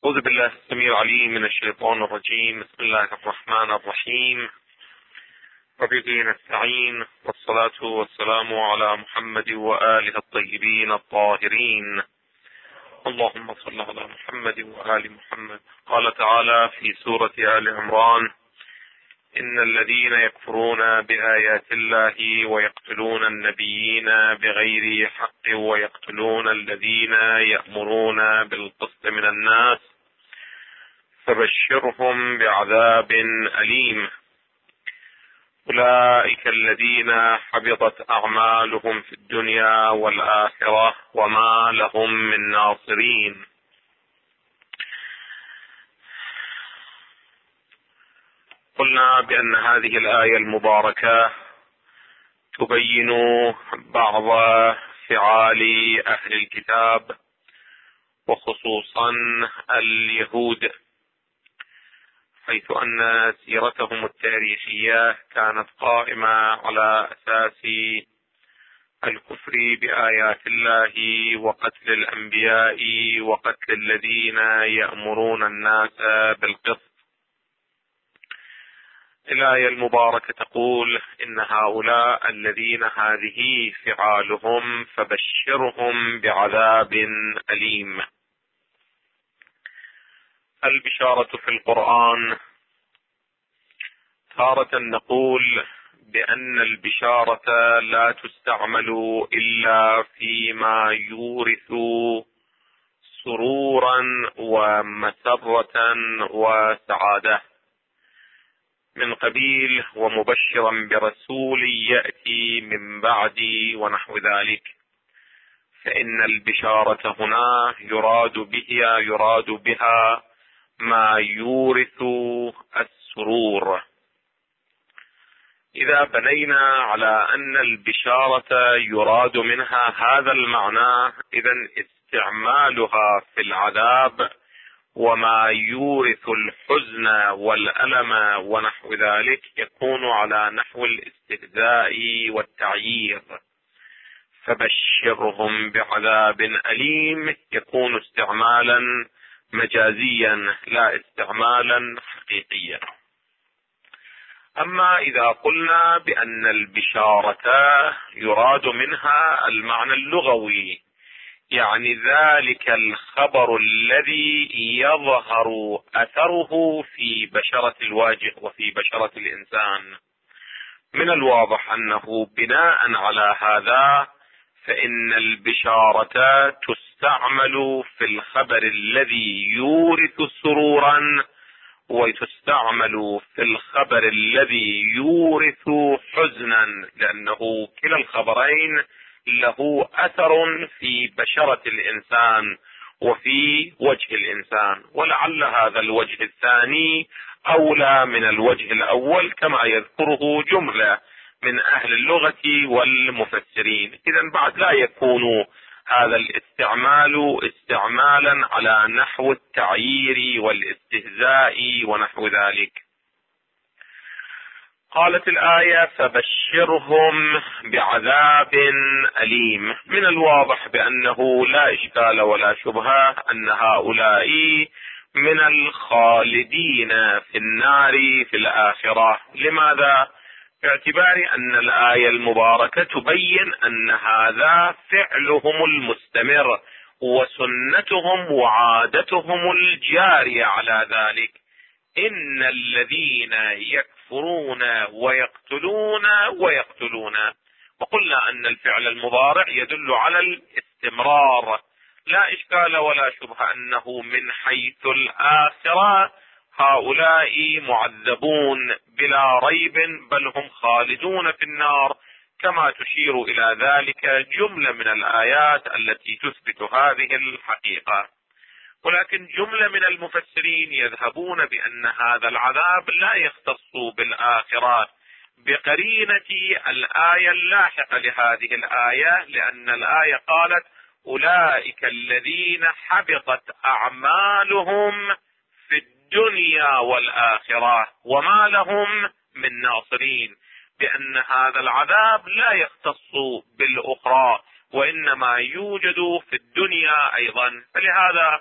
أعوذ بالله السميع العليم من الشيطان الرجيم. بسم الله الرحمن الرحيم. وبه نستعين، والصلاة والسلام على محمد وآله الطيبين الطاهرين. اللهم صل على محمد وآل محمد. قال تعالى في سورة آل عمران: إن الذين يكفرون بآيات الله ويقتلون النبيين بغير حق ويقتلون الذين يأمرون بالقسط من الناس فبشرهم بعذاب أليم. أولئك الذين حبطت أعمالهم في الدنيا والآخرة وما لهم من ناصرين. قلنا بأن هذه الآية المباركة تبين بعض فعال أهل الكتاب وخصوصا اليهود، حيث أن سيرتهم التاريخية كانت قائمة على أساس الكفر بآيات الله وقتل الأنبياء وقتل الذين يأمرون الناس بالقسط. الآية المباركة تقول: إن هؤلاء الذين هذه فعالهم فبشرهم بعذاب أليم. البشارة في القرآن تارة نقول بأن البشارة لا تستعمل إلا فيما يورث سرورا ومسرة وسعادة، من قبيل ومبشرا برسول يأتي من بعدي ونحو ذلك. فإن البشارة هنا يراد بها ما يورث السرور. إذا بنينا على أن البشارة يراد منها هذا المعنى، إذن استعمالها في العذاب وما يورث الحزن والألم ونحو ذلك يكون على نحو الاستهزاء والتعيير. فبشرهم بعذاب أليم يكون استعمالا مجازيا لا استعمالا حقيقيا. أما إذا قلنا بأن البشارة يراد منها المعنى اللغوي، يعني ذلك الخبر الذي يظهر أثره في بشرة الواجه وفي بشرة الإنسان، من الواضح أنه بناء على هذا فإن البشارة تستعمل في الخبر الذي يورث سرورا، وتستعمل في الخبر الذي يورث حزنا، لأنه كلا الخبرين له أثر في بشرة الإنسان وفي وجه الإنسان، ولعل هذا الوجه الثاني أولى من الوجه الأول كما يذكره جملة من أهل اللغة والمفسرين. إذن بعد لا يكون هذا الاستعمال استعمالا على نحو التعيير والاستهزاء ونحو ذلك. قالت الآية: فبشرهم بعذاب أليم. من الواضح بأنه لا إشكال ولا شبهة أن هؤلاء من الخالدين في النار في الآخرة. لماذا؟ باعتبار أن الآية المباركة تبين أن هذا فعلهم المستمر وسنتهم وعادتهم الجارية على ذلك. إن الذين يكفرون ويقتلون. وقلنا أن الفعل المضارع يدل على الاستمرار. لا إشكال ولا شبهة أنه من حيث الآخرة هؤلاء معذبون بلا ريب، بل هم خالدون في النار، كما تشير إلى ذلك جملة من الآيات التي تثبت هذه الحقيقة. ولكن جملة من المفسرين يذهبون بأن هذا العذاب لا يختص بالآخرة بقرينة الآية اللاحقة لهذه الآية، لأن الآية قالت: أولئك الذين حبطت أعمالهم في الدنيا والآخرة وما لهم من ناصرين، بأن هذا العذاب لا يختص بالأخرى وإنما يوجد في الدنيا أيضا. فلهذا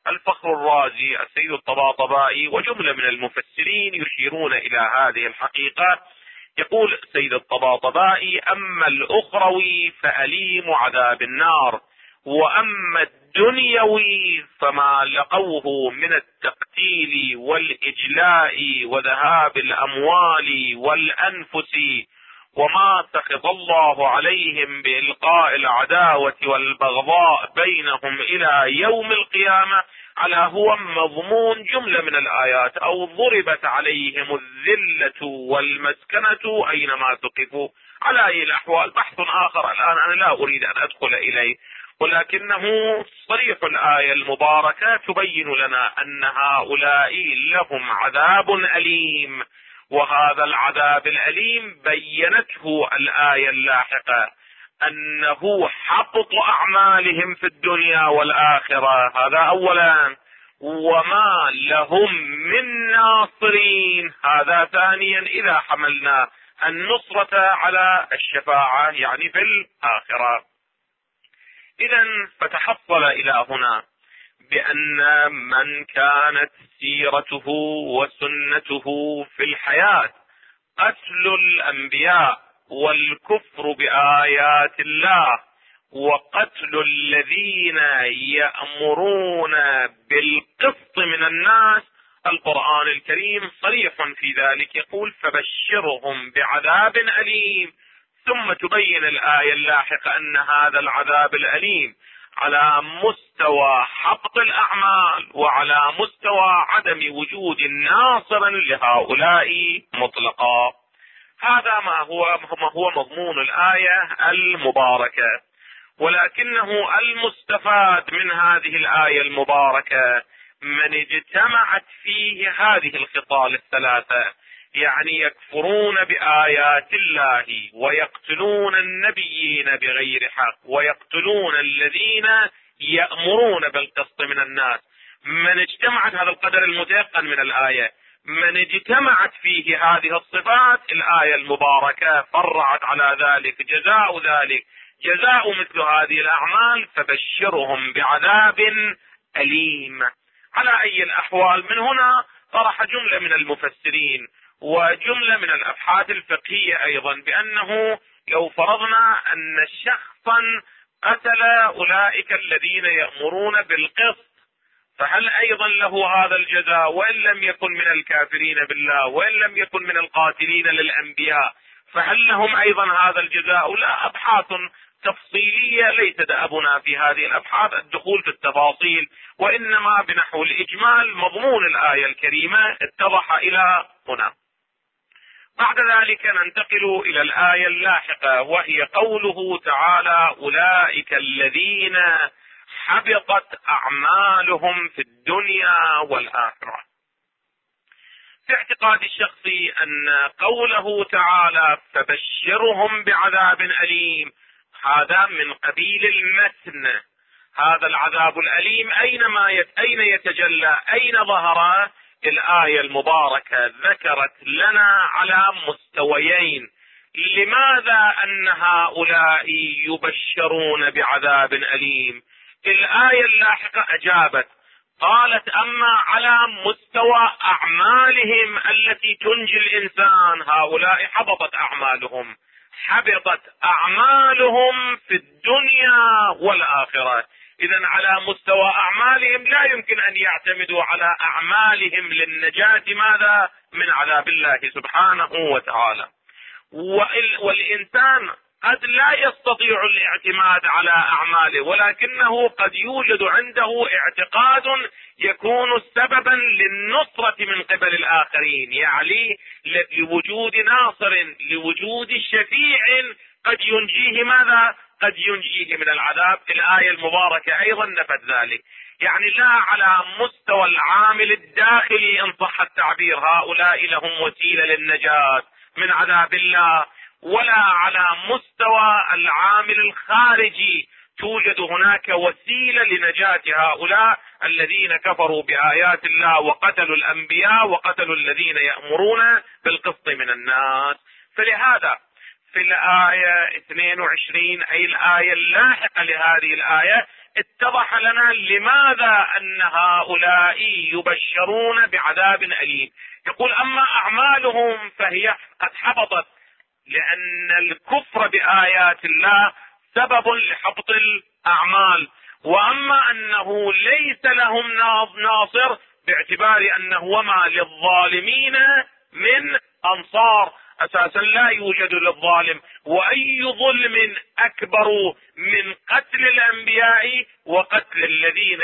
الفخر الرازي، السيد الطباطبائي، وجملة من المفسرين يشيرون إلى هذه الحقيقة. يقول السيد الطباطبائي: أما الأخروي فأليم عذاب النار، وأما الدنيوي فما لقوه من التقتيل والإجلاء وذهاب الأموال والأنفس، وما سخط الله عليهم بإلقاء العداوة والبغضاء بينهم إلى يوم القيامة، على هو مضمون جملة من الآيات، أو ضربت عليهم الذلة والمسكنة أينما ثقفوا. على أي الأحوال بحث آخر الآن أنا لا أريد أن أدخل إليه، ولكنه صريح الآية المباركة تبين لنا أن هؤلاء لهم عذاب أليم، وهذا العذاب الأليم بينته الآية اللاحقة أنه حبط أعمالهم في الدنيا والآخرة، هذا أولا، وما لهم من ناصرين، هذا ثانيا، إذا حملنا النصرة على الشفاعة يعني في الآخرة. إذا فتحصل إلى هنا بأن من كانت سيرته وسنته في الحياة قتل الأنبياء والكفر بآيات الله وقتل الذين يأمرون بالقسط من الناس، القرآن الكريم صريح في ذلك، يقول: فبشرهم بعذاب أليم. ثم تبين الآية اللاحقة أن هذا العذاب الأليم على مستوى حبط الأعمال وعلى مستوى عدم وجود ناصر لهؤلاء مطلقا. هذا ما هو مضمون الآية المباركة. ولكنه المستفاد من هذه الآية المباركة من اجتمعت فيه هذه الخصال الثلاثة، يعني يكفرون بآيات الله ويقتلون النبيين بغير حق ويقتلون الذين يأمرون بالقسط من الناس، من اجتمعت هذا القدر المتيقن من الآية، من اجتمعت فيه هذه الصفات، الآية المباركة فرعت على ذلك جزاء مثل هذه الأعمال، فبشرهم بعذاب أليم. على أي الأحوال من هنا طرح جملة من المفسرين وجملة من الأبحاث الفقهية أيضا بأنه لو فرضنا أن شخصا قتل أولئك الذين يأمرون بالقسط، فهل أيضا له هذا الجزاء وإن لم يكن من الكافرين بالله وإن لم يكن من القاتلين للأنبياء، فهل لهم أيضا هذا الجزاء؟ لا، أبحاث تفصيلية ليس دأبنا في هذه الأبحاث الدخول في التفاصيل، وإنما بنحو الإجمال مضمون الآية الكريمة اتضح إلى هنا. بعد ذلك ننتقل إلى الآية اللاحقة، وهي قوله تعالى: أولئك الذين حبطت أعمالهم في الدنيا والآخرة. في اعتقاد الشخصي أن قوله تعالى فبشرهم بعذاب أليم هذا من قبيل المتن. هذا العذاب الأليم أين يتجلى؟ أين ظهر؟ الآية المباركة ذكرت لنا على مستويين. لماذا أن هؤلاء يبشرون بعذاب أليم؟ الآية اللاحقة أجابت قالت: أما على مستوى أعمالهم التي تنجي الإنسان، هؤلاء حبطت أعمالهم في الدنيا والآخرة. إذن على مستوى أعمالهم لا يمكن أن يعتمدوا على أعمالهم للنجاة ماذا؟ من عذاب الله سبحانه وتعالى. والإنسان قد لا يستطيع الاعتماد على أعماله، ولكنه قد يوجد عنده اعتقاد يكون سببا للنصرة من قبل الآخرين، يعني لوجود ناصر، لوجود شفيع قد ينجيه ماذا؟ قد ينجيه من العذاب. الآية المباركة أيضا نفت ذلك، يعني لا على مستوى العامل الداخلي إن صح التعبير هؤلاء لهم وسيلة للنجاة من عذاب الله، ولا على مستوى العامل الخارجي توجد هناك وسيلة لنجاة هؤلاء الذين كفروا بآيات الله وقتلوا الأنبياء وقتلوا الذين يأمرون بالقسط من الناس. فلهذا في الآية 22 أي الآية اللاحقة لهذه الآية اتضح لنا لماذا أن هؤلاء يبشرون بعذاب أليم. يقول أما أعمالهم فهي قد حبطت، لأن الكفر بآيات الله سبب لحبط الأعمال، وأما أنه ليس لهم ناصر باعتبار أنه وما للظالمين من أنصار، أساسا لا يوجد للظالم، وأي ظلم أكبر من قتل الأنبياء وقتل الذين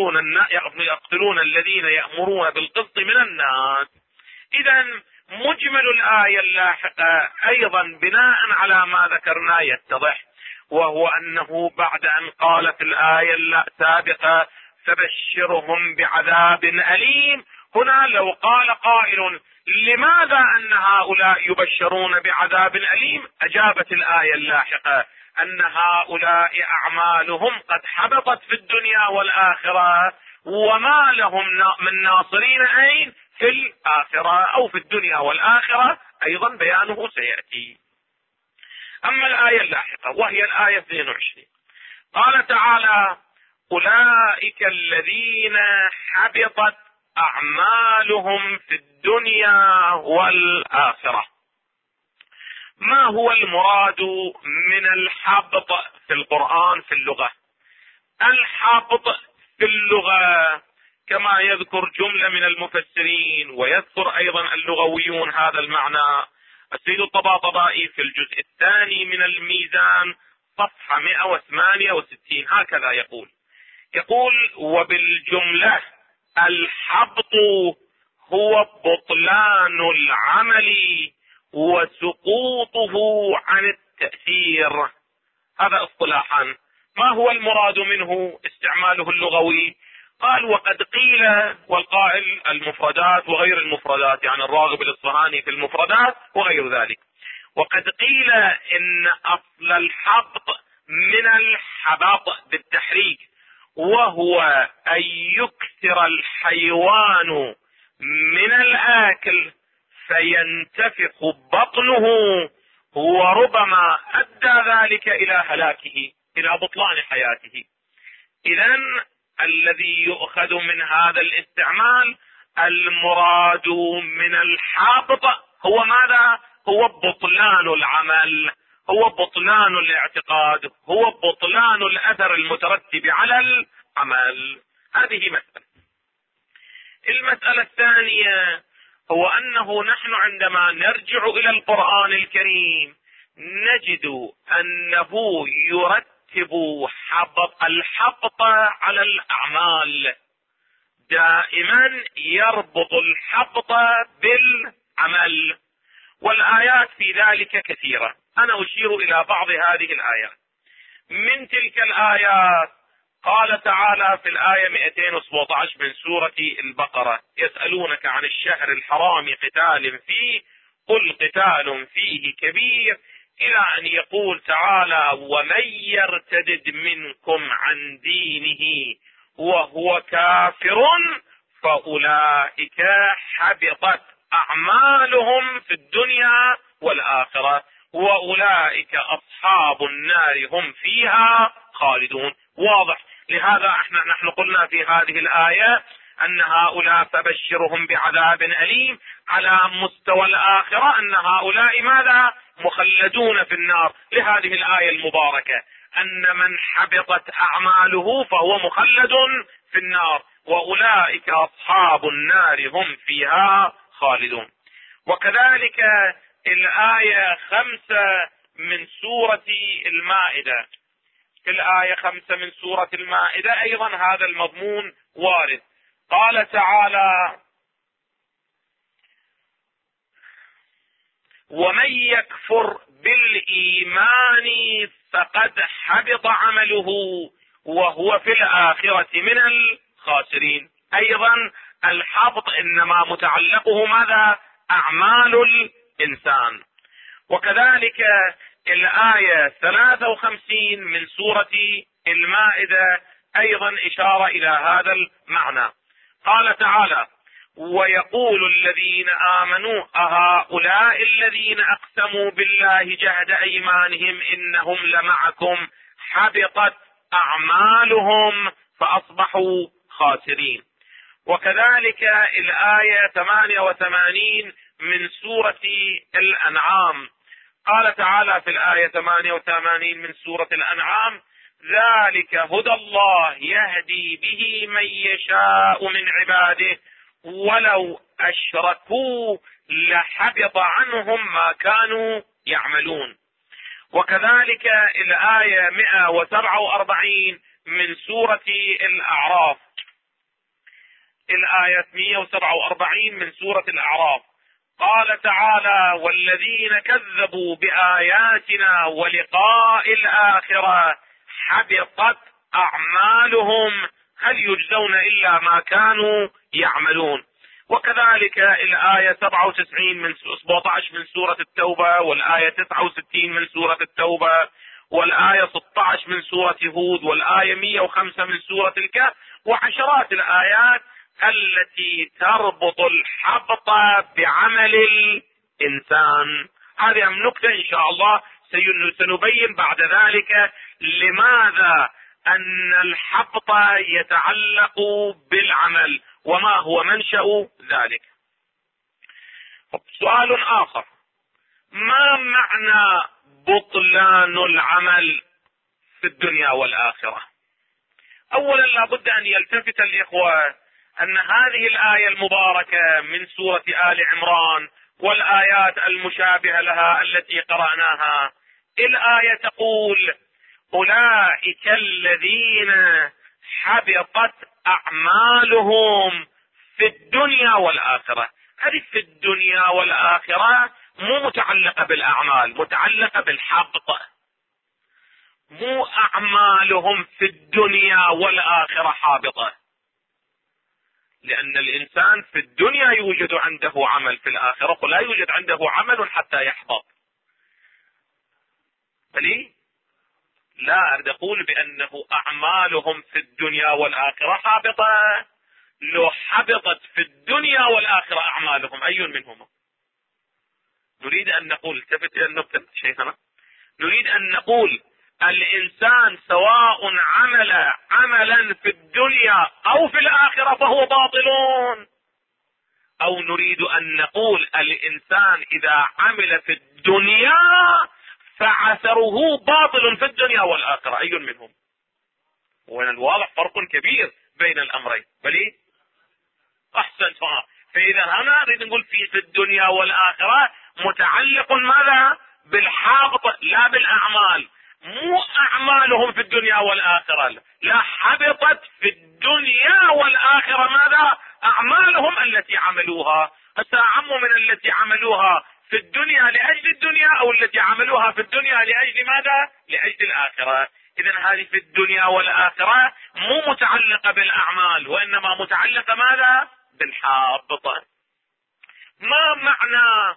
يقتلون الذين يأمرون بالقسط من الناس. إذا مجمل الآية اللاحقة أيضا بناء على ما ذكرنا يتضح، وهو أنه بعد أن قال في الآية السابقة فبشرهم بعذاب أليم، هنا لو قال قائل لماذا أن هؤلاء يبشرون بعذاب أليم، أجابت الآية اللاحقة أن هؤلاء أعمالهم قد حبطت في الدنيا والآخرة، وما لهم من ناصرين أين في الآخرة أو في الدنيا والآخرة، أيضا بيانه سيأتي. أما الآية اللاحقة وهي الآية 22 قال تعالى أولئك الذين حبطت أعمالهم في الدنيا والآخرة. ما هو المراد من الحبط في القرآن في اللغة؟ الحبط في اللغة كما يذكر جملة من المفسرين ويذكر أيضا اللغويون هذا المعنى. السيد الطباطبائي في الجزء الثاني من الميزان صفحة 168 هكذا يقول وبالجملة الحبط هو بطلان العمل وسقوطه عن التأثير. هذا اصطلاحا. ما هو المراد منه استعماله اللغوي؟ قال وقد قيل، والقائل المفردات وغير المفردات، يعني الراغب الإصفهاني في المفردات وغير ذلك، وقد قيل إن أصل الحبط من الحبط بالتحريك، وهو أن يكثر الحيوان من الآكل فينتفخ بطنه، وربما أدى ذلك إلى هلاكه، إلى بطلان حياته. إذن الذي يؤخذ من هذا الاستعمال المراد من الحبط هو ماذا؟ هو بطلان العمل، هو بطلان الاعتقاد، هو بطلان الأثر المترتب على العمل. هذه مسألة. المسألة الثانية هو أنه نحن عندما نرجع إلى القرآن الكريم نجد أنه يرتب الحبط على الأعمال، دائما يربط الحبط بالعمل، والآيات في ذلك كثيرة. أنا أشير إلى بعض هذه الآيات. من تلك الآيات قال تعالى في الآية 217 من سورة البقرة يسألونك عن الشهر الحرام قتال فيه قل قتال فيه كبير، إلى أن يقول تعالى ومن يرتدد منكم عن دينه وهو كافر فأولئك حبطت أعمالهم في الدنيا والآخرة وأولئك أصحاب النار هم فيها خالدون. واضح. لهذا نحن قلنا في هذه الآية أن هؤلاء فبشرهم بعذاب أليم على مستوى الآخرة، أن هؤلاء ماذا؟ مخلدون في النار. لهذه الآية المباركة أن من حبطت أعماله فهو مخلد في النار وأولئك أصحاب النار هم فيها خالدون. وكذلك الآية 5 من سورة المائدة، في الآية 5 من سورة المائدة أيضا هذا المضمون وارد. قال تعالى ومن يكفر بالإيمان فقد حبط عمله وهو في الآخرة من الخاسرين. أيضا الحبط إنما متعلقه ماذا؟ أعمال الإنسان. وكذلك الآية 53 من سورة المائدة أيضا إشارة إلى هذا المعنى. قال تعالى ويقول الذين آمنوا أهؤلاء الذين أقسموا بالله جهد أيمانهم إنهم لمعكم حبطت أعمالهم فأصبحوا خاسرين. وكذلك الآية 88 من سورة الأنعام، قال تعالى في الآية 88 من سورة الأنعام: ذلك هدى الله يهدي به من يشاء من عباده ولو أشركوا لحبط عنهم ما كانوا يعملون. وكذلك الآية 147 من سورة الأعراف، الآية 147 من سورة الأعراف، قال تعالى: والذين كذبوا بآياتنا ولقاء الآخرة حبطت أعمالهم هل يجزون إلا ما كانوا يعملون. وكذلك الآية 97 من 17 من سورة التوبة، والآية 69 من سورة التوبة، والآية 16 من سورة هود، والآية 105 من سورة الكهف، وعشرات الآيات التي تربط الحبط بعمل الإنسان. هذه نكتة إن شاء الله سنبين بعد ذلك لماذا أن الحبط يتعلق بالعمل وما هو منشأ ذلك. سؤال آخر: ما معنى بطلان العمل في الدنيا والآخرة؟ أولا لابد أن يلتفت الإخوة أن هذه الآية المباركة من سورة آل عمران والآيات المشابهة لها التي قرأناها، الآية تقول: أولئك الذين حبطت أعمالهم في الدنيا والآخرة. هذه في الدنيا والآخرة مو متعلقة بالأعمال، متعلقة بالحبط. مو أعمالهم في الدنيا والآخرة حابطة، لأن الإنسان في الدنيا يوجد عنده عمل، في الآخرة لا يوجد عنده عمل حتى يحبط. بلي لا أريد أقول بأنه أعمالهم في الدنيا والآخرة حابطة. لو حبطت في الدنيا والآخرة أعمالهم أي منهما؟ نريد أن نقول، التفت إلى النقطة شيخنا، نريد أن نقول الإنسان سواء عمل عملا في الدنيا أو في الآخرة فهو باطل، أو نريد أن نقول الإنسان إذا عمل في الدنيا فعثره باطل في الدنيا والآخرة أي منهم؟ ومن الواضح فرق كبير بين الأمرين. بلي أحسن سؤال. فإذا هنا نريد نقول في الدنيا والآخرة متعلق ماذا؟ بالحابط لا بالأعمال. مو أعمالهم في الدنيا والآخرة، لا، حبطت في الدنيا والآخرة ماذا؟ أعمالهم التي عملوها. أعم من التي عملوها في الدنيا لأجل الدنيا، أو التي عملوها في الدنيا لأجل ماذا؟ لأجل الآخرة. إذن هذه في الدنيا والآخرة مو متعلقة بالأعمال، وإنما متعلقة ماذا؟ بالحابط. ما معنى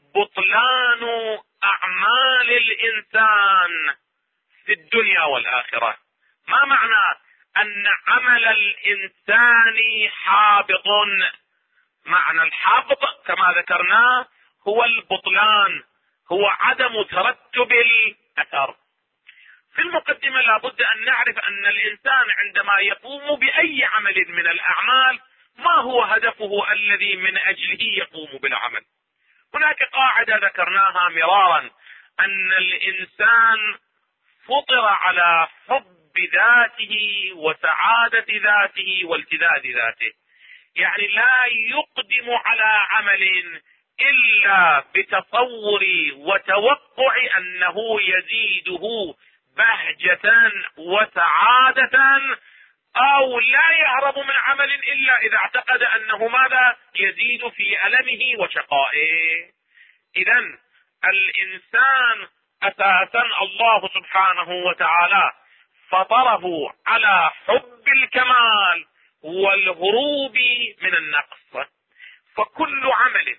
بطلان أعمال الإنسان في الدنيا والآخرة؟ ما معنى أن عمل الإنسان حابط؟ معنى الحبط كما ذكرناه هو البطلان، هو عدم ترتب الأثر. في المقدمة لابد أن نعرف أن الإنسان عندما يقوم بأي عمل من الأعمال ما هو هدفه الذي من أجله يقوم بالعمل. هناك قاعدة ذكرناها مرارا، أن الإنسان فطر على حب ذاته وسعادة ذاته والتذاذ ذاته، يعني لا يقدم على عمل إلا بتصور وتوقع أنه يزيده بهجة وسعادة، أو لا يهرب من عمل إلا إذا اعتقد أنه ماذا؟ يزيد في ألمه وشقائه. إذن الإنسان أساسا الله سبحانه وتعالى فطره على حب الكمال والهروب من النقص. فكل عمل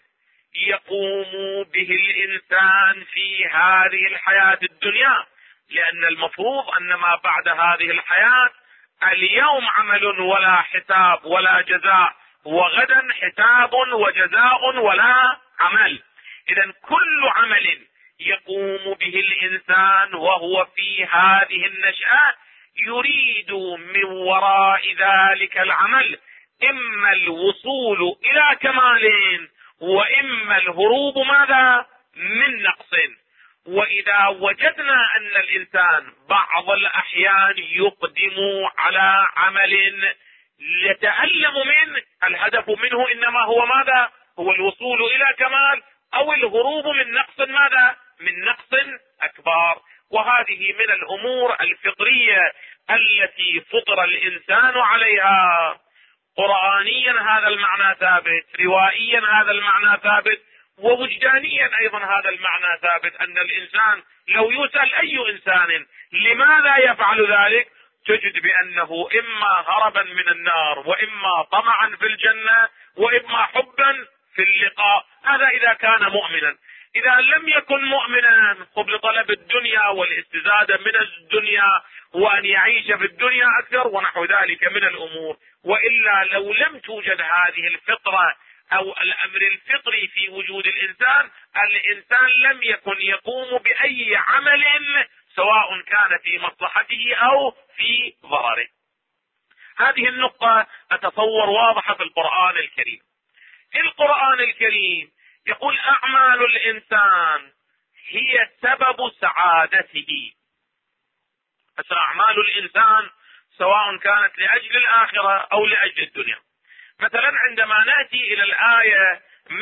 يقوم به الإنسان في هذه الحياة الدنيا، لأن المفروض أن ما بعد هذه الحياة اليوم عمل ولا حساب ولا جزاء، وغدا حساب وجزاء ولا عمل. إذن كل عمل يقوم به الإنسان وهو في هذه النشأة يريد من وراء ذلك العمل إما الوصول إلى كمال وإما الهروب ماذا؟ من نقص. وإذا وجدنا أن الإنسان بعض الأحيان يقدم على عمل يتألم منه، الهدف منه إنما هو ماذا؟ هو الوصول إلى كمال أو الهروب من نقص ماذا؟ من نقص أكبر. وهذه من الأمور الفطرية التي فطر الإنسان عليها. قرآنيا هذا المعنى ثابت، روائيا هذا المعنى ثابت، ووجدانيا أيضا هذا المعنى ثابت، أن الإنسان لو يسأل أي إنسان لماذا يفعل ذلك تجد بأنه إما هربا من النار، وإما طمعا في الجنة، وإما حبا في اللقاء. هذا إذا كان مؤمنا. إذا لم يكن مؤمنا لطلب الدنيا والاستزادة من الدنيا وأن يعيش في الدنيا أكثر ونحو ذلك من الأمور. وإلا لو لم توجد هذه الفطرة أو الأمر الفطري في وجود الإنسان لم يكن يقوم بأي عمل سواء كان في مصلحته أو في ضرره. هذه النقطة أتصور واضحة في القرآن الكريم. القرآن الكريم يقول أعمال الإنسان هي سبب سعادته. أعمال الإنسان سواء كانت لأجل الآخرة أو لأجل الدنيا. مثلا عندما نأتي إلى الآية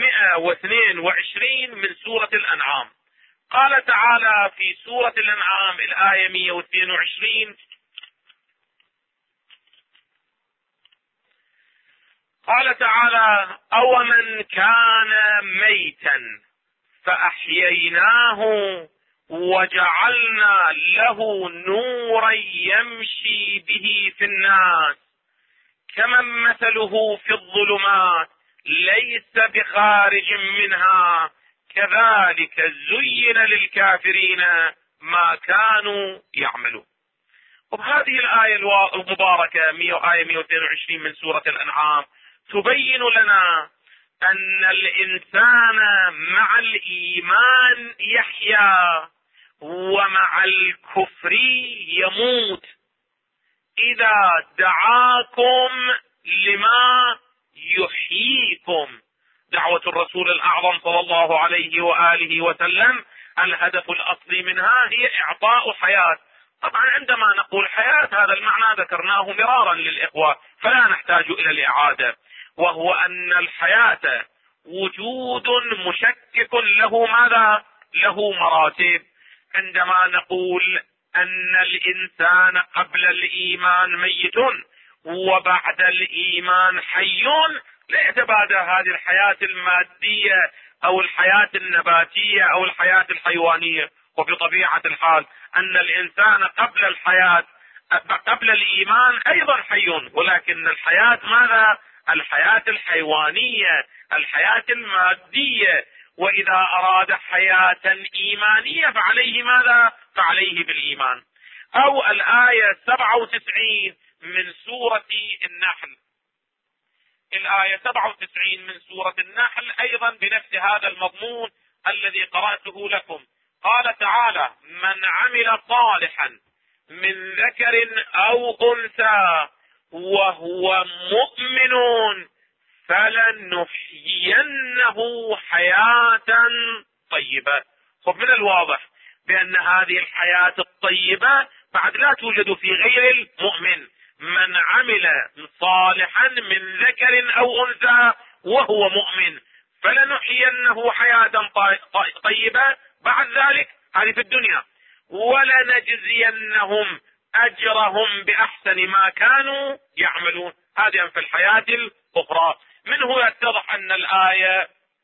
122 من سورة الأنعام، قال تعالى في سورة الأنعام الآية 122: قال تعالى: أومن كان ميتا فأحييناه وجعلنا له نورا يمشي به في الناس كمن مثله في الظلمات ليس بخارج منها كذلك زين للكافرين ما كانوا يعملون. وبهذه الآية المباركة آية 122 من سورة الأنعام تبين لنا أن الإنسان مع الإيمان يحيا ومع الكفر يموت. إذا دعاكم لما يحييكم، دعوة الرسول الأعظم صلى الله عليه وآله وسلم الهدف الأصلي منها هي إعطاء حياة. طبعا عندما نقول حياة هذا المعنى ذكرناه مرارا للإخوة فلا نحتاج إلى الإعادة، وهو أن الحياة وجود مشكك له ماذا؟ له مراتب. عندما نقول أن الإنسان قبل الإيمان ميت وبعد الإيمان حي، لا يتبادى هذه الحياة المادية أو الحياة النباتية أو الحياة الحيوانية. وفي طبيعة الحال أن الإنسان قبل الحياة قبل الإيمان أيضا حي، ولكن الحياة ماذا؟ الحياة الحيوانية، الحياة المادية. وإذا أراد حياة إيمانية فعليه ماذا؟ فعليه بالإيمان. أو الآية 97 من سورة النحل، الآية 97 من سورة النحل أيضا بنفس هذا المضمون الذي قرأته لكم. قال تعالى: من عمل صالحا من ذكر أو أنثى وهو مؤمن فلنحيينه حياة طيبة. من الواضح بأن هذه الحياة الطيبة بعد لا توجد في غير المؤمن. من عمل صالحا من ذكر أو أنثى وهو مؤمن فلنحيينه حياة طيبة. بعد ذلك هذه في الدنيا، ولنجزينهم أجرهم بأحسن ما كانوا يعملون. هذه في الحياة الأخرى. منه يتضح أن الآية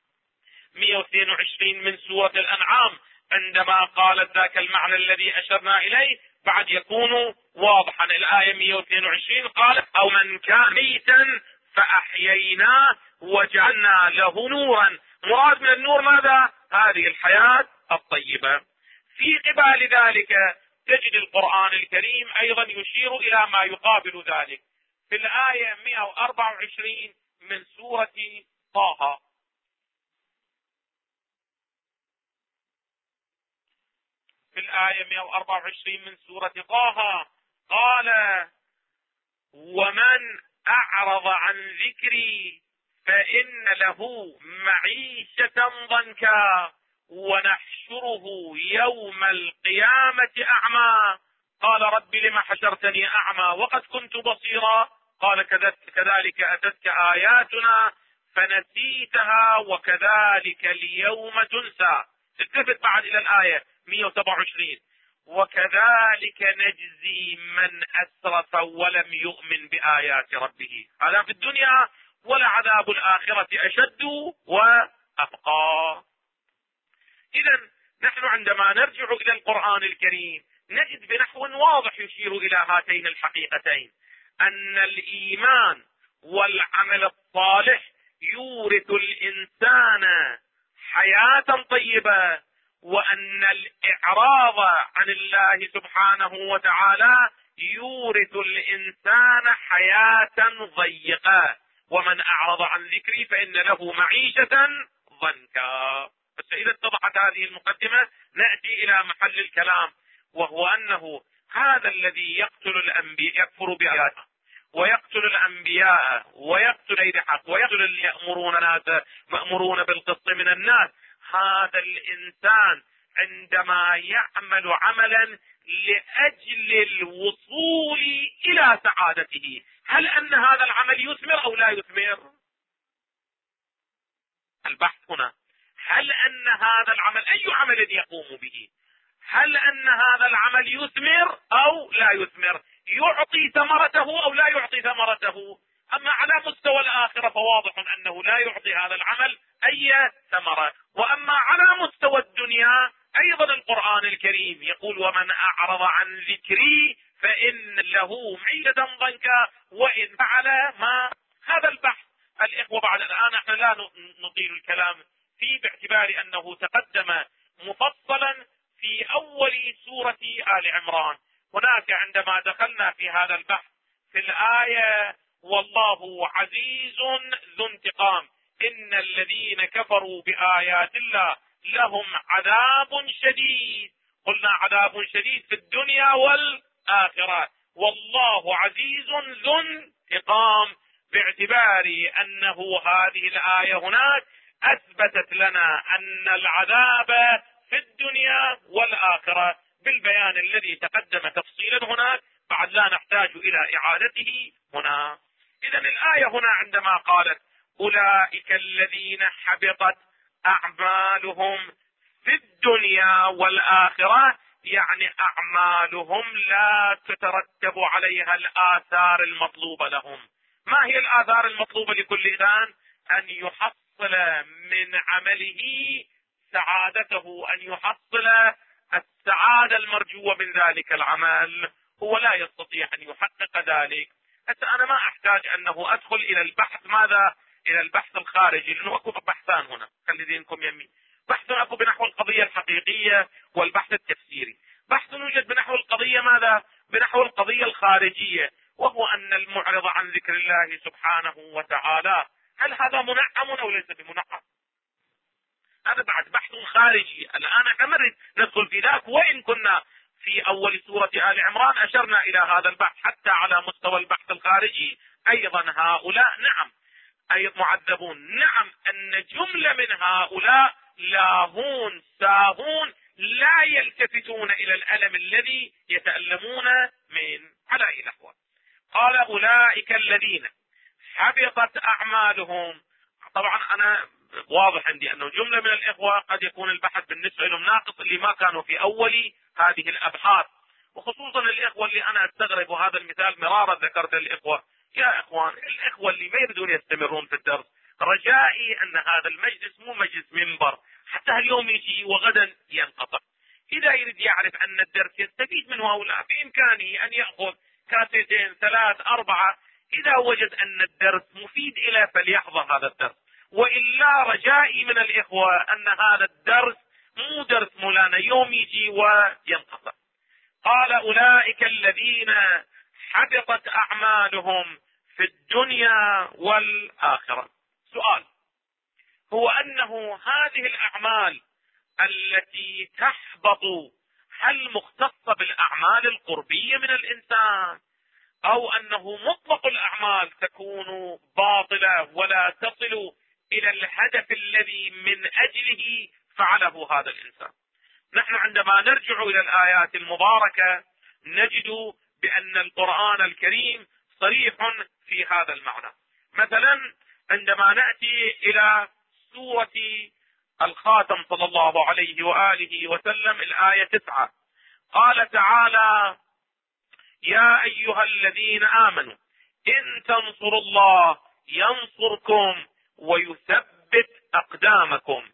122 من سورة الأنعام عندما قالت ذاك المعنى الذي أشرنا إليه بعد يكون واضحا. الآية 122 قالت: أو من كان ميتا فأحييناه وجعلنا له نورا. مراد من النور ماذا؟ هذه الحياة الطيبة. في قبال ذلك تجد القرآن الكريم أيضا يشير إلى ما يقابل ذلك في الآية 124 من سورة طه. في الآية 124 من سورة طه قال: ومن أعرض عن ذكري فإن له معيشة ضنكا ونحشره يوم القيامة أعمى. قال: رب لم حشرتني أعمى وقد كنت بصيرا؟ قال: كذلك أتتك آياتنا فنسيتها وكذلك اليوم تنسى. التفت بعد إلى الآية 127: وكذلك نجزي من أسرف ولم يؤمن بآيات ربه. هذا في الدنيا، ولعذاب الآخرة أشد وأبقى. إذا نحن عندما نرجع إلى القرآن الكريم نجد بنحو واضح يشير إلى هاتين الحقيقتين: أن الإيمان والعمل الصالح يورث الإنسان حياة طيبة، وأن الإعراض عن الله سبحانه وتعالى يورث الإنسان حياة ضيقة. ومن أعرض عن ذكري فإن له معيشة ضنكا. بس إذا اتضحت هذه المقدمة نأتي إلى محل الكلام، وهو أنه هذا الذي يقتل الأنبياء، يكفر بآياته ويقتل الأنبياء ويقتل أيدي حق ويقتل اللي يأمرون الناس مأمورون بالقسط من الناس، هذا الإنسان عندما يعمل عملا لأجل الوصول إلى سعادته، هل أن هذا العمل يثمر أو لا يثمر؟ البحث هنا: هل أن هذا العمل، أي عمل يقوم به، هل أن هذا العمل يثمر أو لا يثمر؟ يعطي ثمرته أو لا يعطي ثمرته؟ أما على مستوى الآخرة فواضح أنه لا يعطي هذا العمل أي ثمرة. وأما على مستوى الدنيا أيضا القرآن الكريم يقول: ومن أعرض عن ذكري فإن له معيشة ضنكا وإن فعل ما. هذا البحث الإخوة بعد الآن احنا لا نطيل الكلام فيه، باعتبار أنه تقدم مفصلا في أول سورة آل عمران. هناك عندما دخلنا في هذا البحث في الآية: والله عزيز ذو انتقام إن الذين كفروا بآيات الله لهم عذاب شديد، قلنا عذاب شديد في الدنيا والآخرة. والله عزيز ذو انتقام، باعتبار أنه هذه الآية هناك أثبتت لنا أن العذاب في الدنيا والآخرة بالبيان الذي تقدم تفصيلا هناك، بعد لا نحتاج إلى إعادته هنا. إذن الآية هنا عندما قالت: أولئك الذين حبطت أعمالهم في الدنيا والآخرة، يعني أعمالهم لا تترتب عليها الآثار المطلوبة لهم. ما هي الآثار المطلوبة لكل إنسان؟ أن يحصل من عمله سعادته، أن يحصل السعادة المرجوة من ذلك العمل. هو لا يستطيع أن يحقق ذلك. حتى أنا ما أحتاج أنه أدخل إلى البحث، ماذا؟ إلى البحث الخارجي، لأنه أكو بحثان هنا، خلي ذهنكم يمي. بحث أكو بنحو القضية الحقيقية والبحث التفسيري. بحث يوجد بنحو القضية ماذا؟ بنحو القضية الخارجية، وهو أن المعرض عن ذكر الله سبحانه وتعالى هل هذا منعم أو ليس بمنعم؟ هذا بعد بحث خارجي. الآن احنا ندخل في ذاك، وإن كنا في أول سورة آل عمران أشرنا إلى هذا البحث حتى على مستوى البحث الخارجي. أيضا هؤلاء نعم أي معذبون، نعم أن جملة من هؤلاء لاهون ساهون لا يلتفتون إلى الألم الذي يتألمون من على الأحوال. قال: أولئك الذين حبطت أعمالهم. طبعا أنا واضح عندي أنه جملة من الإخوة قد يكون البحث بالنسبة لهم ناقص، اللي ما كانوا في أول هذه الأبحاث، وخصوصا الإخوة اللي أنا أستغرب، وهذا المثال مرارا ذكرت الإخوة: يا إخوان، الإخوة اللي ما يريدون يستمرون في الدرس، رجائي أن هذا المجلس مو مجلس منبر حتى اليوم يجي وغدا ينقطع. إذا يريد يعرف أن الدرس يستفيد منه أو لا، بإمكانه أن يأخذ كاسيتين 3 4. إذا وجد أن الدرس مفيد إليه فليحضر هذا الدرس، وإلا رجائي من الإخوة أن هذا الدرس مو درس مولانا يوم يجي وينقطع. قال: أولئك الذين حبطت أعمالهم في الدنيا والآخرة. سؤال: هو أنه هذه الأعمال التي تحبط، هل مختصة بالأعمال القربية من الإنسان، أو أنه مطلق الأعمال تكون باطلة ولا تصل إلى الهدف الذي من أجله فعله هذا الإنسان. نحن عندما نرجع إلى الآيات المباركة نجد بأن القرآن الكريم صريح في هذا المعنى. مثلا عندما نأتي إلى سورة الخاتم صلى الله عليه وآله وسلم الآية 9، قال تعالى: يا أيها الذين آمنوا إن تنصروا الله ينصركم ويثبت أقدامكم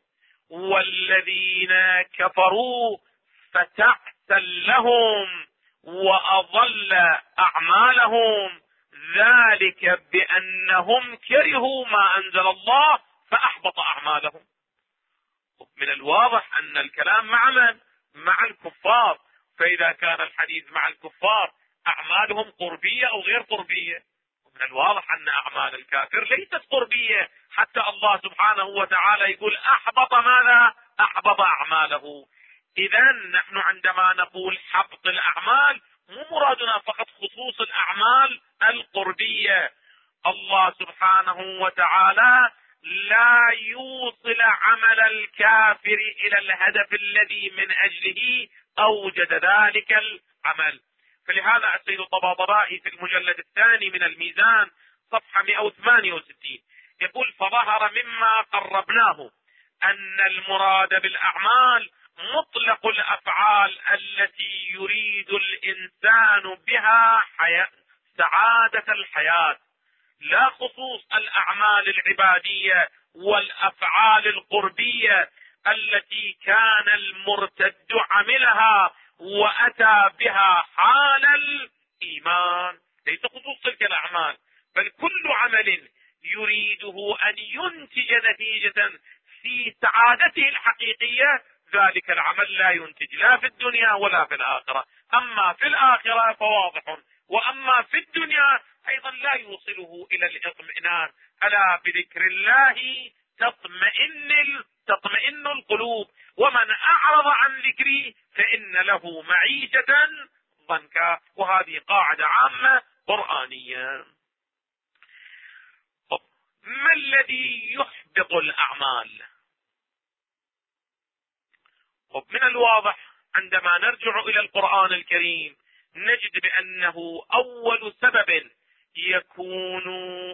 والذين كفروا فتعسا لهم وأضل أعمالهم ذلك بأنهم كرهوا ما أنزل الله فأحبط أعمالهم. من الواضح أن الكلام مع من؟ مع الكفار. فإذا كان الحديث مع الكفار أعمالهم قربية أو غير قربية؟ من الواضح أن أعمال الكافر ليست قربية، حتى الله سبحانه وتعالى يقول أحبط ماذا؟ أحبط أعماله. إذا نحن عندما نقول حبط الأعمال مو مرادنا فقط خصوص الأعمال القربية. الله سبحانه وتعالى لا يوصل عمل الكافر إلى الهدف الذي من أجله أوجد ذلك العمل. فلهذا السيد الطباطبائي في المجلد الثاني من الميزان صفحة 168 يقول: فظهر مما قربناه أن المراد بالأعمال مطلق الأفعال التي يريد الإنسان بها سعادة الحياة، لا خصوص الأعمال العبادية والأفعال القربية التي كان المرتد عملها وأتى بها حال الإيمان. ليس خصوص تلك الأعمال، بل كل عمل يريده أن ينتج نتيجة في سعادته الحقيقية ذلك العمل لا ينتج لا في الدنيا ولا في الآخرة. أما في الآخرة فواضح، وأما في الدنيا أيضا لا يوصله إلى الإطمئنان. ألا بذكر الله تطمئن القلوب ومن أعرض عن ذكري فإن له معيشة ضنكا. وهذه قاعدة عامة قرآنية. ما الذي يحبط الأعمال؟ من الواضح عندما نرجع إلى القرآن الكريم نجد بأنه أول سبب يكون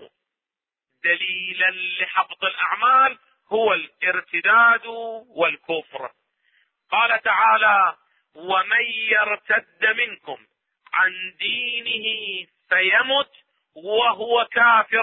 دليلا لحبط الأعمال هو الارتداد والكفر. قال تعالى: ومن يرتد منكم عن دينه فيمت وهو كافر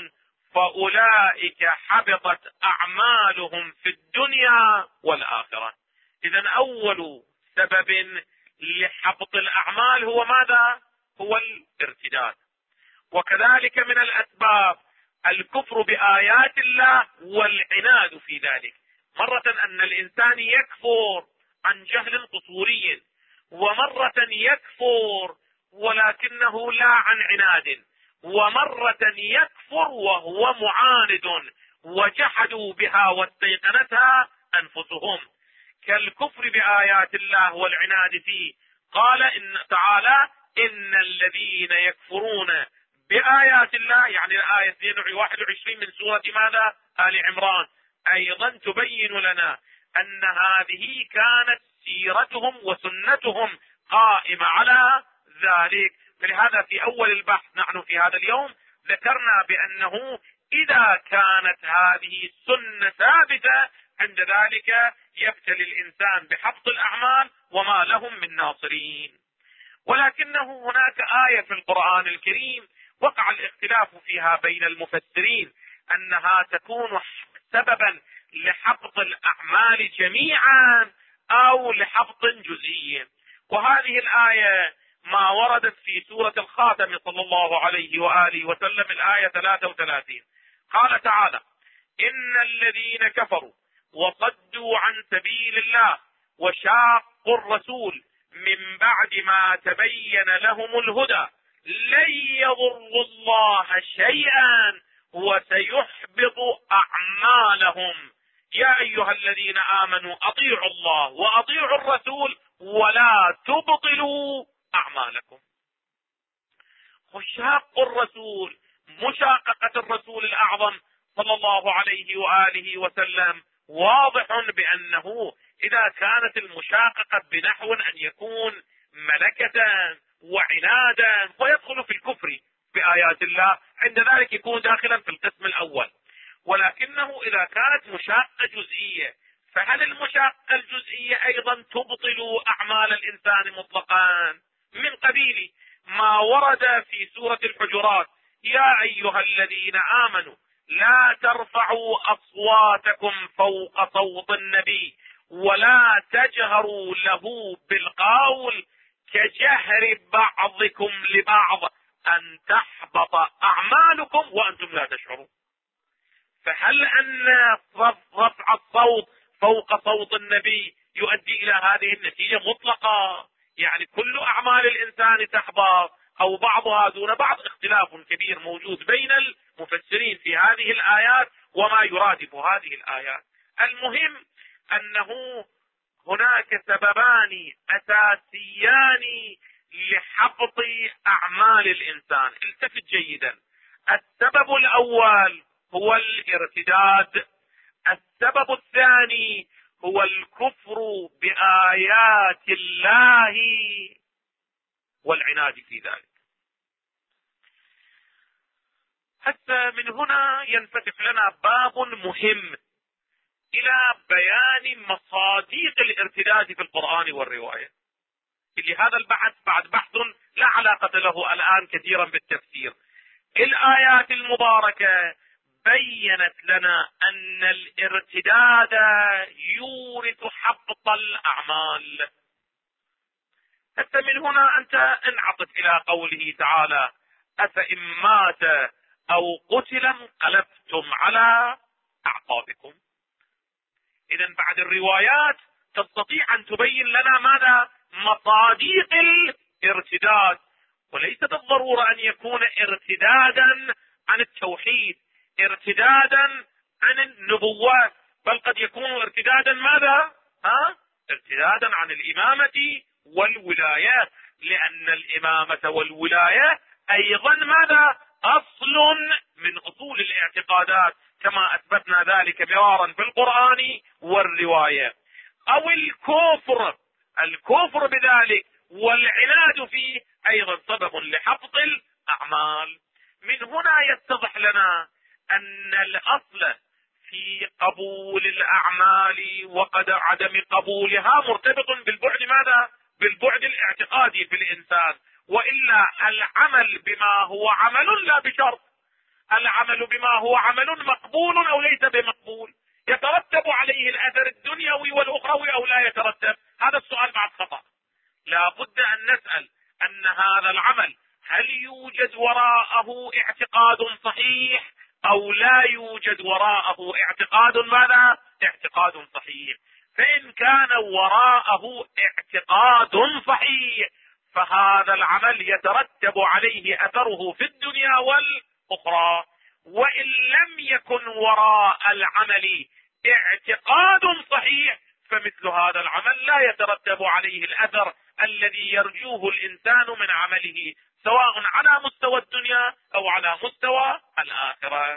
فأولئك حبطت أعمالهم في الدنيا والآخرة. إذن أول سبب لحبط الأعمال هو ماذا؟ هو الارتداد. وكذلك من الأسباب الكفر بآيات الله والعناد في ذلك. مرة أن الإنسان يكفر عن جهل قصوري، ومرة يكفر ولكنه لا عن عناد، ومرة يكفر وهو معاند وجحدوا بها واستيقنتها أنفسهم، كالكفر بآيات الله والعناد فيه. قال إن تعالى: إن الذين يكفرون بآيات الله، يعني الآية 22 من سورة ماذا؟ آل عمران، أيضا تبين لنا أن هذه كانت سيرتهم وسنتهم قائمة على ذلك. فلهذا في أول البحث نحن في هذا اليوم ذكرنا بأنه إذا كانت هذه السنة ثابتة عند ذلك يبتلي الإنسان بحبط الأعمال وما لهم من ناصرين. ولكنه هناك آية في القرآن الكريم وقع الاختلاف فيها بين المفسرين أنها تكون سببا لحبط الأعمال جميعا أو لحبط جزئي. وهذه الآية ما وردت في سورة الخاتم صلى الله عليه وآله وسلم الآية 33. قال تعالى: إن الذين كفروا وصدوا عن سبيل الله وشاقوا الرسول من بعد ما تبين لهم الهدى لن يضروا الله شيئا وسيحبط أعمالهم. يا أيها الذين آمنوا أطيعوا الله وأطيعوا الرسول ولا تبطلوا أعمالكم. وشاق الرسول، مشاققة الرسول الأعظم صلى الله عليه وآله وسلم واضح بأنه إذا كانت المشاققة بنحو أن يكون ملكة وعنادا ويدخل في الكفر بآيات الله، عند ذلك يكون داخلا في القسم الأول. ولكنه إذا كانت مشاقة جزئية، فهل المشاقة الجزئية أيضا تبطل أعمال الإنسان مطلقا؟ من قبيل ما ورد في سورة الحجرات: يا أيها الذين آمنوا لا ترفعوا أصواتكم فوق صوت النبي ولا تجهروا له بالقول كجهر بعضكم لبعض أن تحبط أعمالكم وأنتم لا تشعرون. فهل أن رفع الصوت فوق صوت النبي يؤدي إلى هذه النتيجة مطلقة؟ يعني كل أعمال الإنسان تحبط أو بعضها دون بعض؟ اختلاف كبير موجود بين المفسرين في هذه الآيات وما يرادف هذه الآيات. المهم أنه هناك سببان أساسيان لحبط أعمال الإنسان. التفت جيدا. السبب الأول هو الارتداد. السبب الثاني هو الكفر بآيات الله والعناد في ذلك. حتى من هنا ينفتح لنا باب مهم إلى بيان مصادق الارتداد في القرآن والرواية، اللي هذا البحث بعد بحث لا علاقة له الآن كثيرا بالتفسير. الآيات المباركة بيّنت لنا أن الارتداد يورث حبط الأعمال. حتى من هنا أنت انعطف إلى قوله تعالى: أفإن مات أو قتل انقلبتم على أعقابكم. إذا بعد الروايات تستطيع أن تبين لنا ماذا؟ مصادق الارتداد، وليس بالضرورة أن يكون ارتدادا عن التوحيد، ارتدادا عن النبوات، بل قد يكون ارتدادا ماذا؟ ارتدادا عن الإمامة والولاية، لأن الإمامة والولاية أيضا ماذا؟ أصل من أصول الاعتقادات، كما أثبتنا ذلك مرارا في القرآن والرواية. أو الكفر بذلك والعناد فيه أيضا سبب لحبط الأعمال. من هنا يتضح لنا أن الأصل في قبول الأعمال عدم قبولها مرتبط بالبعد ماذا؟ بالبعد الاعتقادي في الإنسان. وإلا العمل بما هو عمل لا بشرط، العمل بما هو عمل مقبول أو ليس بمقبول، يترتب عليه الأثر الدنيوي والأخروي أو لا يترتب. هذا السؤال بعد خطأ. لا بد أن نسأل أن هذا العمل هل يوجد وراءه اعتقاد صحيح أو لا يوجد وراءه اعتقاد ماذا؟ اعتقاد صحيح. فإن كان وراءه اعتقاد صحيح فهذا العمل يترتب عليه أثره في الدنيا والأخرى. وإن لم يكن وراء العمل اعتقاد صحيح فمثل هذا العمل لا يترتب عليه الأثر الذي يرجوه الإنسان من عمله، سواء على مستوى الدنيا أو على مستوى الآخرة.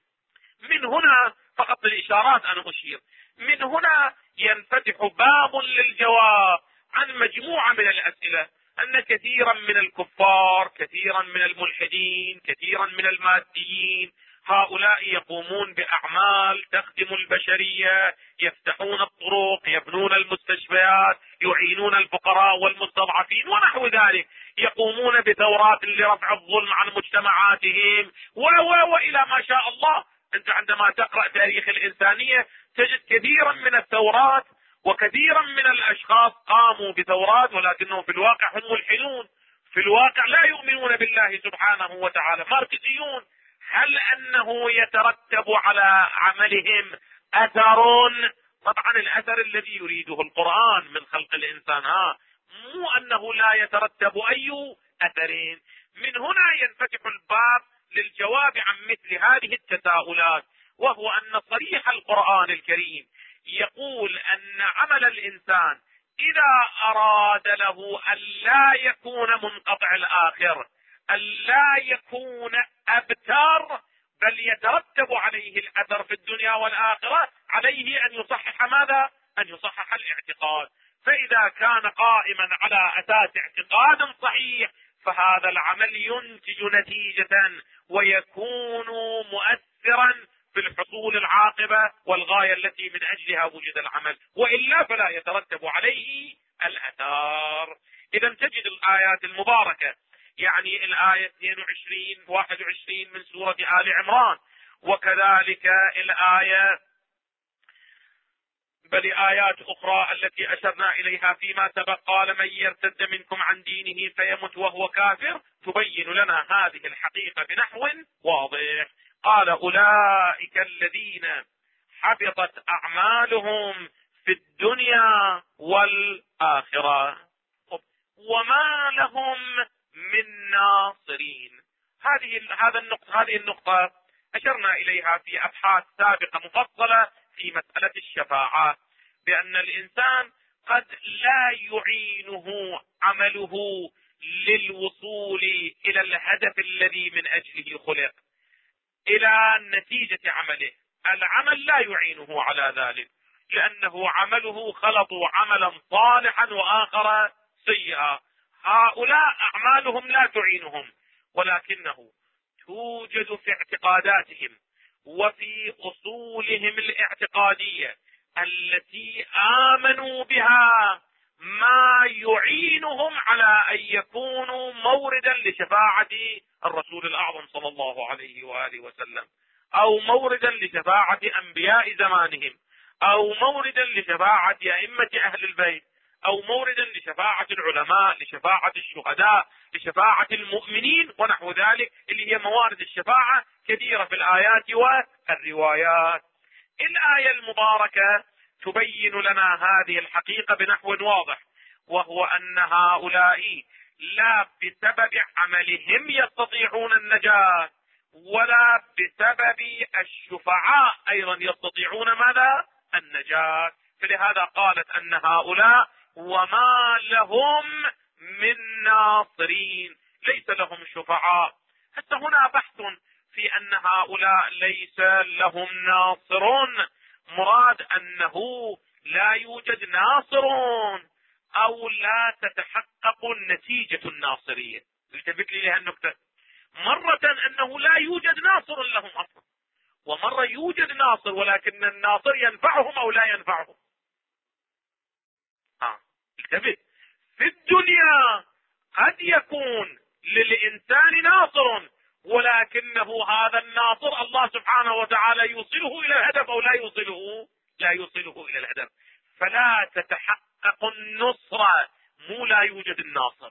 من هنا فقط الإشارات أنا أشير. من هنا ينفتح باب للجواب عن مجموعة من الأسئلة، أن كثيرا من الكفار، كثيرا من الملحدين، كثيرا من الماديين، هؤلاء يقومون بأعمال تخدم البشرية، يفتحون الطرق، يبنون المستشفيات، يعينون الفقراء والمستضعفين ونحو ذلك، يقومون بثورات لرفع الظلم عن مجتمعاتهم وإلى ما شاء الله. أنت عندما تقرأ تاريخ الإنسانية تجد كثيرا من الثورات وكثيرا من الأشخاص قاموا بثورات ولكنهم في الواقع هم ملحدون، في الواقع لا يؤمنون بالله سبحانه وتعالى، ماركسيون. هل أنه يترتب على عملهم أثر؟ طبعا الأثر الذي يريده القرآن من خلق الإنسان، مو أنه لا يترتب أي أثرين. من هنا ينفتح الباب للجواب عن مثل هذه التساؤلات، وهو أن صريح القرآن الكريم يقول أن عمل الإنسان إذا أراد له أن لا يكون منقطع الآخر، أن لا يكون أبتر، بل يترتب عليه الأثر في الدنيا والآخرة، عليه أن يصحح ماذا؟ أن يصحح الاعتقاد. فإذا كان قائما على أساس اعتقاد صحيح فهذا العمل ينتج نتيجة ويكون مؤثرا في الحصول العاقبة والغاية التي من أجلها وجد العمل، وإلا فلا يترتب عليه الأثار. إذا تجد الآيات المباركة، يعني الآية 22 21 من سورة آل عمران، وكذلك الآية بل آيات أخرى التي أشرنا إليها فيما سبق، قال من يرتد منكم عن دينه فيمت وهو كافر، تبين لنا هذه الحقيقة بنحو واضح. قال أولئك الذين حبطت أعمالهم في الدنيا والآخرة وما لهم من ناصرين. هذه النقطة أشرنا إليها في أبحاث سابقة مفصلة في مسألة الشفاعة، بأن الإنسان قد لا يعينه عمله للوصول إلى الهدف الذي من أجله خلق، إلى نتيجة عمله. العمل لا يعينه على ذلك، لأنه عمله خلط عملا صالحا وآخر سيئا. هؤلاء أعمالهم لا تعينهم، ولكنه توجد في اعتقاداتهم وفي أصولهم الاعتقادية التي آمنوا بها ما يعينهم على أن يكونوا موردا لشفاعة الرسول الأعظم صلى الله عليه وآله وسلم، أو موردا لشفاعة أنبياء زمانهم، أو موردا لشفاعة أئمة أهل البيت، أو موردا لشفاعة العلماء، لشفاعة الشهداء، لشفاعة المؤمنين ونحو ذلك، اللي هي موارد الشفاعة كثيرة في الآيات والروايات. الآية المباركة تبين لنا هذه الحقيقة بنحو واضح، وهو أن هؤلاء لا بسبب عملهم يستطيعون النجاة، ولا بسبب الشفعاء أيضا يستطيعون ماذا؟ النجاة. فلهذا قالت أن هؤلاء وما لهم من ناصرين، ليس لهم شفعاء. حتى هنا بحث في أن هؤلاء ليس لهم ناصرون، مراد أنه لا يوجد ناصرون أو لا تتحقق النتيجة الناصرية. التفت لي لها النقطة، مرة أنه لا يوجد ناصر لهم أصلا، ومرة يوجد ناصر ولكن الناصر ينفعهم أو لا ينفعهم. التفت، في الدنيا قد يكون للإنسان ناصر، ولكنه هذا الناصر الله سبحانه وتعالى يوصله إلى الهدف أو لا يوصله إلى الهدف، فلا تتحقق النصرة. لا يوجد الناصر،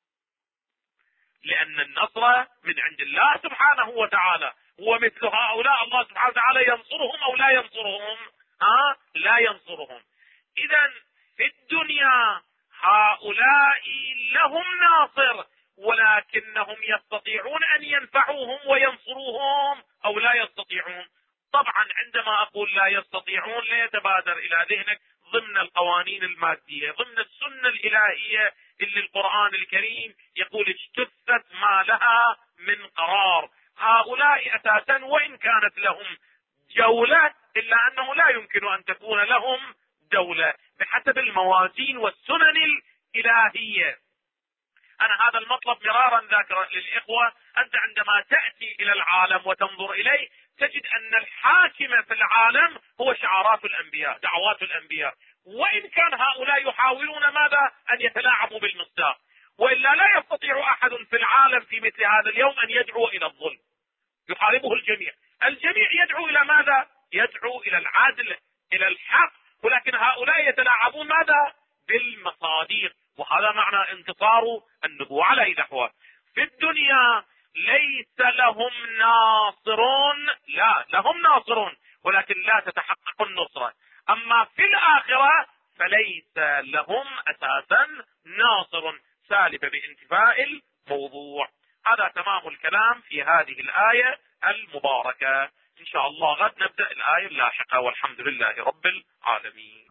لأن النصر من عند الله سبحانه وتعالى، ومثل هؤلاء الله سبحانه وتعالى ينصرهم أو لا ينصرهم؟ لا ينصرهم. إذا في الدنيا هؤلاء لهم ناصر، ولكنهم يستطيعون أن ينفعوهم وينصروهم أو لا يستطيعون. طبعا عندما أقول لا يستطيعون لا يتبادر إلى ذهنك ضمن القوانين المادية، ضمن السنة الإلهية اللي القرآن الكريم يقول اجتثت ما لها من قرار. هؤلاء أساسا وإن كانت لهم جولة إلا أنه لا يمكن أن تكون لهم دولة بحسب الموازين والسنن الإلهية. أنا هذا المطلب مرارا ذاكر للإخوة. أنت عندما تأتي إلى العالم وتنظر إليه تجد أن الحاكم في العالم هو شعارات الأنبياء، دعوات الأنبياء، وإن كان هؤلاء يحاولون ماذا؟ أن يتلاعبوا بالمصداق، وإلا لا يستطيع أحد في العالم في مثل هذا اليوم أن يدعو إلى الظلم، يحاربه الجميع. الجميع يدعو إلى ماذا؟ يدعو إلى العدل، إلى الحق، ولكن هؤلاء يتلاعبون ماذا؟ بالمصادق. وهذا معنى انتصار النبوة على أي نحو. في الدنيا ليس لهم ناصرون، لا لهم ناصرون ولكن لا تتحقق النصرة. أما في الآخرة فليس لهم أساسا ناصر، سالب بانتفاء الموضوع. هذا تمام الكلام في هذه الآية المباركة. إن شاء الله غد نبدأ الآية اللاحقة، والحمد لله رب العالمين.